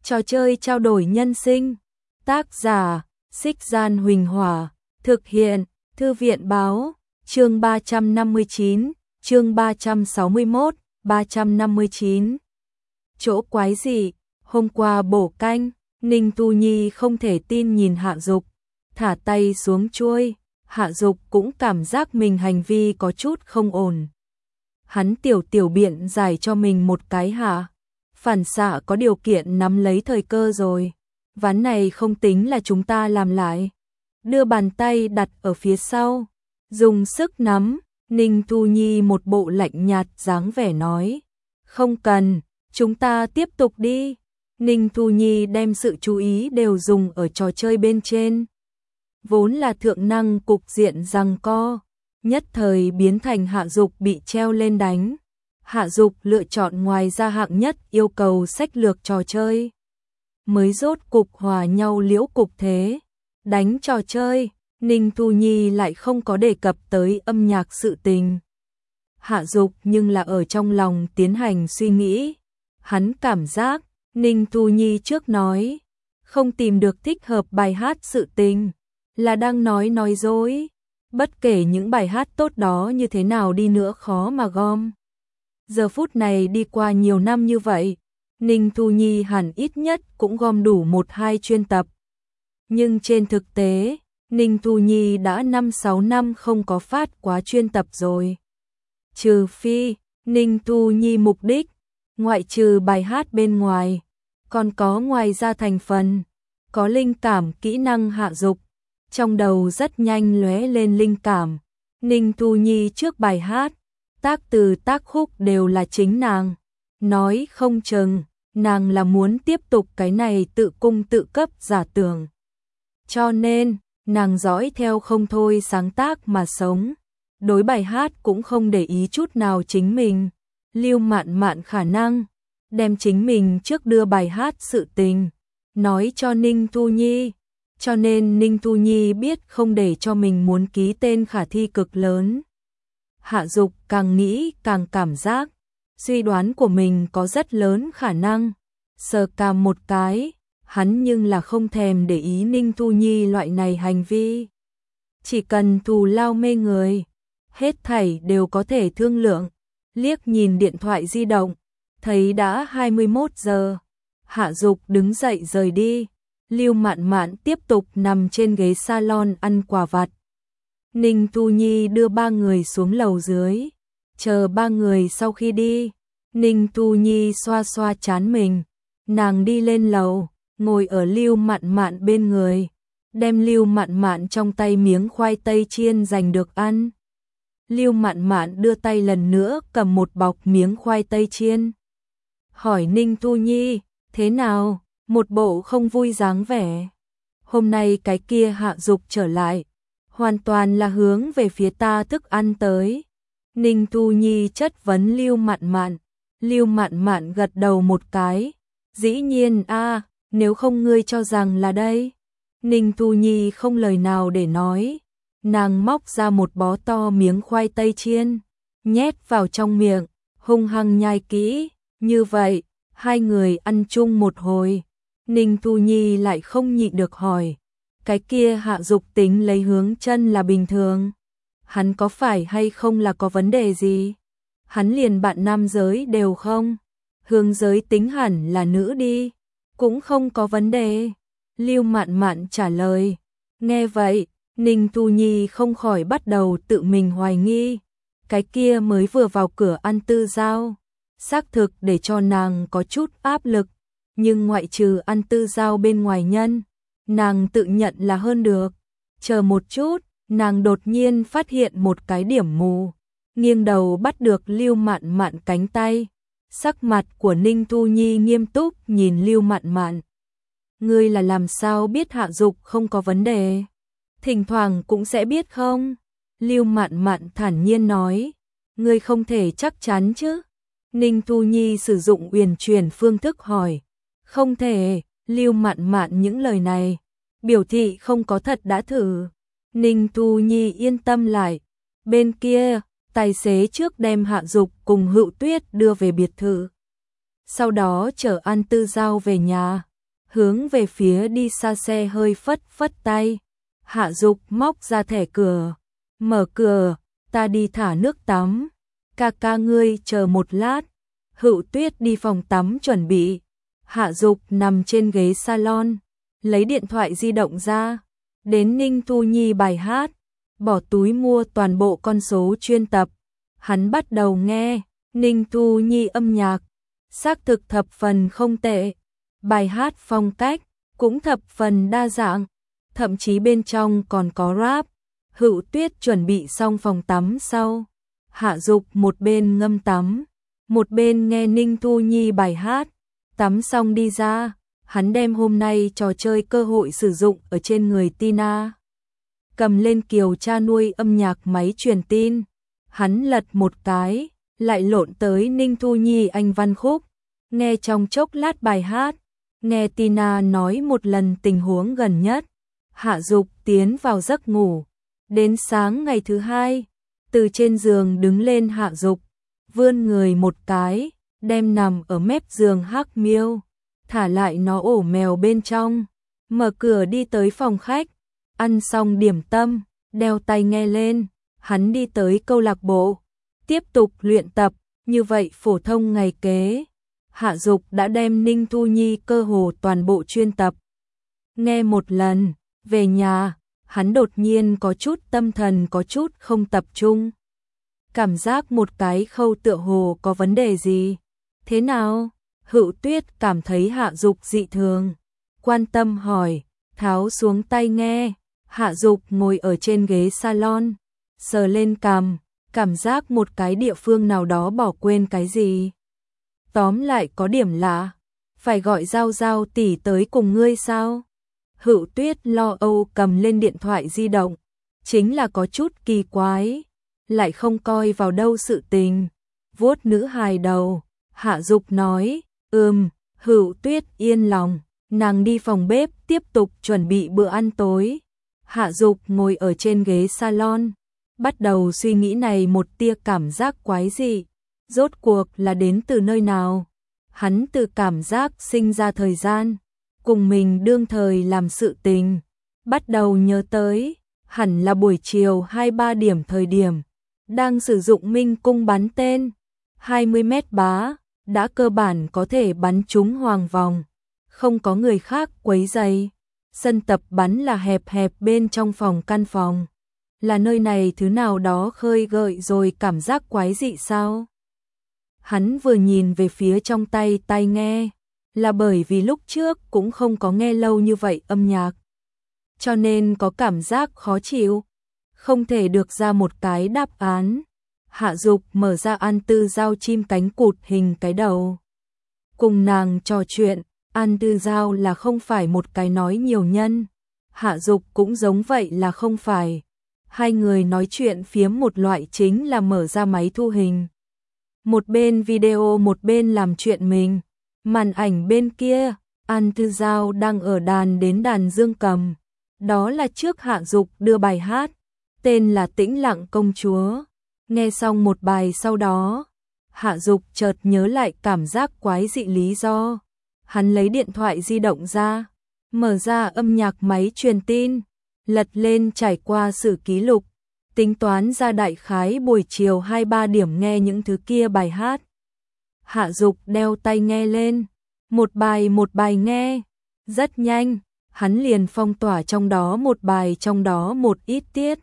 Trò chơi trao đổi nhân sinh. Tác giả: Xích Gian Huỳnh Hỏa. Thực hiện: Thư viện báo. Chương 359, chương 361, 359. Chỗ quái gì? Hôm qua bổ canh, Ninh Tu Nhi không thể tin nhìn Hạ Dục, thả tay xuống chuôi. Hạ Dục cũng cảm giác mình hành vi có chút không ổn. Hắn tiểu biện giải cho mình một cái hạ. Phản xạ có điều kiện nắm lấy thời cơ rồi. Ván này không tính là chúng ta làm lại. Đưa bàn tay đặt ở phía sau, dùng sức nắm. Ninh Tu Nhi một bộ lạnh nhạt dáng vẻ nói. Không cần, chúng ta tiếp tục đi. Ninh Tu Nhi đem sự chú ý đều dùng ở trò chơi bên trên. Vốn là thượng năng cục diện giằng co, nhất thời biến thành Hạ Dục bị treo lên đánh. Hạ Dục lựa chọn ngoài ra hạng nhất yêu cầu sách lược trò chơi. Mới rốt cục hòa nhau liễu cục thế. Đánh trò chơi, Ninh Tu Nhi lại không có đề cập tới âm nhạc sự tình. Hạ Dục nhưng là ở trong lòng tiến hành suy nghĩ. Hắn cảm giác, Ninh Tu Nhi trước nói, không tìm được thích hợp bài hát sự tình, là đang nói dối. Bất kể những bài hát tốt đó như thế nào đi nữa khó mà gom. Giờ phút này đi qua nhiều năm như vậy, Ninh Tu Nhi hẳn ít nhất cũng gom đủ 1-2 chuyên tập. Nhưng trên thực tế, Ninh Tu Nhi đã 5-6 năm không có phát quá chuyên tập rồi. Trừ phi, Ninh Tu Nhi mục đích, ngoại trừ bài hát bên ngoài, còn có ngoài ra thành phần, có linh cảm kỹ năng Hạ Dục. Trong đầu rất nhanh lóe lên linh cảm. Ninh Tu Nhi trước bài hát, tác từ tác khúc đều là chính nàng. Nói không chừng, nàng là muốn tiếp tục cái này tự cung tự cấp giả tưởng. Cho nên, nàng dõi theo không thôi sáng tác mà sống. Đối bài hát cũng không để ý chút nào chính mình. Lưu Mạn Mạn khả năng đem chính mình trước đưa bài hát sự tình nói cho Ninh Tu Nhi. Cho nên Ninh Tu Nhi biết không để cho mình muốn ký tên khả thi cực lớn. Hạ Dục càng nghĩ càng cảm giác suy đoán của mình có rất lớn khả năng. Sờ cằm một cái, hắn nhưng là không thèm để ý Ninh Tu Nhi loại này hành vi. Chỉ cần thù lao mê người, hết thảy đều có thể thương lượng. Liếc nhìn điện thoại di động, thấy đã 21 giờ. Hạ Dục đứng dậy rời đi. Lưu Mạn Mạn tiếp tục nằm trên ghế salon ăn quả vặt. Ninh Tu Nhi đưa 3 người xuống lầu dưới. Chờ 3 người sau khi đi, Ninh Tu Nhi xoa xoa trán mình. Nàng đi lên lầu, ngồi ở Lưu Mạn Mạn bên người, đem Lưu Mạn Mạn trong tay miếng khoai tây chiên giành được ăn. Lưu Mạn Mạn đưa tay lần nữa cầm một bọc miếng khoai tây chiên. Hỏi Ninh Tu Nhi, thế nào? Một bộ không vui dáng vẻ. Hôm nay cái kia Hạ Dục trở lại, hoàn toàn là hướng về phía ta thức ăn tới. Ninh Tu Nhi chất vấn Lưu Mạn Mạn. Lưu Mạn Mạn gật đầu một cái. Dĩ nhiên a, nếu không ngươi cho rằng là đây. Ninh Tu Nhi không lời nào để nói. Nàng móc ra một bó to miếng khoai tây chiên, nhét vào trong miệng, hung hăng nhai kỹ. Như vậy, hai người ăn chung một hồi. Ninh Tu Nhi lại không nhịn được hỏi, cái kia Hạ Dục tính lấy hướng chân là bình thường, hắn có phải hay không là có vấn đề gì? Hắn liền bạn nam giới đều không? Hướng giới tính hẳn là nữ đi, cũng không có vấn đề. Lưu Mạn Mạn trả lời. Nghe vậy, Ninh Tu Nhi không khỏi bắt đầu tự mình hoài nghi. Cái kia mới vừa vào cửa ăn tư giao, xác thực để cho nàng có chút áp lực. Nhưng ngoại trừ ăn tư giao bên ngoài nhân, nàng tự nhận là hơn được. Chờ một chút, nàng đột nhiên phát hiện một cái điểm mù. Nghiêng đầu bắt được Lưu Mạn Mạn cánh tay. Sắc mặt của Ninh Tu Nhi nghiêm túc nhìn Lưu Mạn Mạn. Ngươi là làm sao biết Hạ Dục không có vấn đề? Thỉnh thoảng cũng sẽ biết không? Lưu Mạn Mạn thản nhiên nói. Ngươi không thể chắc chắn chứ? Ninh Tu Nhi sử dụng uyển chuyển phương thức hỏi. Không thể. Lưu Mạn Mạn những lời này biểu thị không có thật đã thử. Ninh Tu Nhi yên tâm lại. Bên kia, tài xế trước đem Hạ Dục cùng Hữu Tuyết đưa về biệt thự. Sau đó chở An Tư Giao về nhà. hướng về phía đi xa xe hơi phất phất tay. Hạ Dục móc ra thẻ cửa, mở cửa, ta đi thả nước tắm. Ca ca ngươi chờ một lát. Hữu Tuyết đi phòng tắm chuẩn bị. Hạ Dục nằm trên ghế salon, lấy điện thoại di động ra, đến Ninh Thu Nhi bài hát, bỏ túi mua toàn bộ con số chuyên tập. Hắn bắt đầu nghe Ninh Thu Nhi âm nhạc, xác thực thập phần không tệ. Bài hát phong cách cũng thập phần đa dạng, thậm chí bên trong còn có rap. Hữu Tuyết chuẩn bị xong phòng tắm sau, Hạ Dục một bên ngâm tắm, một bên nghe Ninh Thu Nhi bài hát. Tắm xong đi ra, hắn đem hôm nay trò chơi cơ hội sử dụng ở trên người Tina. Cầm lên Kiều cha nuôi âm nhạc máy truyền tin, hắn lật một cái, lại lộn tới Ninh Thu Nhi anh văn khúc, nghe trong chốc lát bài hát, nghe Tina nói một lần tình huống gần nhất. Hạ Dục tiến vào giấc ngủ. Đến sáng ngày thứ hai, từ trên giường đứng lên Hạ Dục, vươn người một cái, đem nằm ở mép giường Hắc Miêu, thả lại nó ổ mèo bên trong, mở cửa đi tới phòng khách, ăn xong điểm tâm, đeo tai nghe lên, hắn đi tới câu lạc bộ, tiếp tục luyện tập, như vậy phổ thông ngày kế. Hạ Dục đã đem Ninh Thu Nhi cơ hồ toàn bộ chuyên tập. Nghe một lần, về nhà, hắn đột nhiên có chút tâm thần có chút không tập trung. Cảm giác một cái khâu tựa hồ có vấn đề gì. Thế nào? Hữu Tuyết cảm thấy Hạ Dục dị thường, quan tâm hỏi, tháo xuống tai nghe. Hạ Dục ngồi ở trên ghế salon, sờ lên cằm, cảm giác một cái địa phương nào đó bỏ quên cái gì. Tóm lại có điểm lạ, phải gọi Giao Giao tỷ tới cùng ngươi sao? Hữu Tuyết lo âu cầm lên điện thoại di động, chính là có chút kỳ quái, lại không coi vào đâu sự tình. Vuốt nữ hài đầu, Hạ Dục nói, Hữu Tuyết yên lòng, nàng đi phòng bếp tiếp tục chuẩn bị bữa ăn tối. Hạ Dục ngồi ở trên ghế salon, bắt đầu suy nghĩ này một tia cảm giác quái dị, rốt cuộc là đến từ nơi nào. Hắn từ cảm giác sinh ra thời gian, cùng mình đương thời làm sự tình, bắt đầu nhớ tới, hẳn là buổi chiều 2-3 điểm thời điểm, đang sử dụng minh cung bắn tên, 20 mét bá, đã cơ bản có thể bắn trúng hoàng vòng, không có người khác quấy rầy. Sân tập bắn là hẹp hẹp bên trong phòng căn phòng. Là nơi này thứ nào đó khơi gợi rồi cảm giác quái dị sao? Hắn vừa nhìn về phía trong tay tai nghe, là bởi vì lúc trước cũng không có nghe lâu như vậy âm nhạc, cho nên có cảm giác khó chịu, không thể được ra một cái đáp án. Hạ Dục mở ra An Tư Giao chim cánh cụt hình cái đầu, cùng nàng trò chuyện. An Tư Giao là không phải một cái nói nhiều nhân, Hạ Dục cũng giống vậy là không phải. Hai người nói chuyện phiếm một loại chính là mở ra máy thu hình, một bên video một bên làm chuyện mình. Màn ảnh bên kia, An Tư Giao đang ở đàn đến đàn dương cầm, đó là trước Hạ Dục đưa bài hát, tên là Tĩnh Lặng Công Chúa. Nghe xong một bài sau đó, Hạ Dục chợt nhớ lại cảm giác quái dị lý do. Hắn lấy điện thoại di động ra, mở ra âm nhạc máy truyền tin, lật lên trải qua sử ký lục, tính toán ra đại khái buổi chiều 2-3 điểm nghe những thứ kia bài hát. Hạ Dục đeo tai nghe lên, một bài nghe, rất nhanh, hắn liền phong tỏa trong đó một bài trong đó một ít tiết.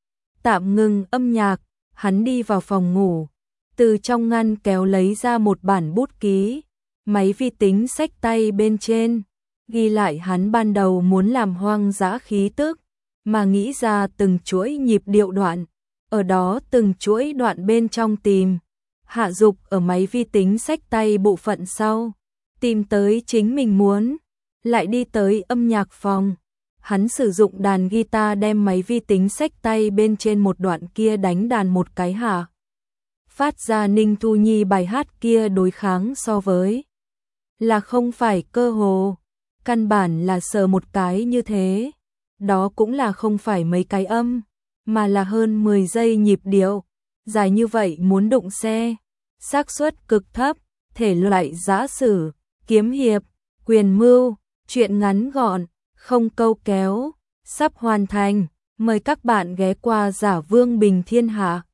Tạm ngừng âm nhạc, hắn đi vào phòng ngủ, từ trong ngăn kéo lấy ra một bản bút ký, máy vi tính xách tay bên trên, ghi lại hắn ban đầu muốn làm hoang dã khí tức, mà nghĩ ra từng chuỗi nhịp điệu đoạn, ở đó từng chuỗi đoạn bên trong tìm. Hạ Dục ở máy vi tính xách tay bộ phận sau, tìm tới chính mình muốn, lại đi tới âm nhạc phòng. Hắn sử dụng đàn guitar đem máy vi tính xách tay bên trên một đoạn kia đánh đàn một cái hạ. Phát ra Ninh Thu Nhi bài hát kia đối kháng so với là không phải cơ hồ, căn bản là sờ một cái như thế. Đó cũng là không phải mấy cái âm, mà là hơn 10 giây nhịp điệu, dài như vậy muốn đụng xe, xác suất cực thấp. Thể loại giã sử, kiếm hiệp, quyền mưu, Chuyện ngắn gọn, không câu kéo, sắp hoàn thành. Mời các bạn ghé qua Giả Vương Bình Thiên Hạ.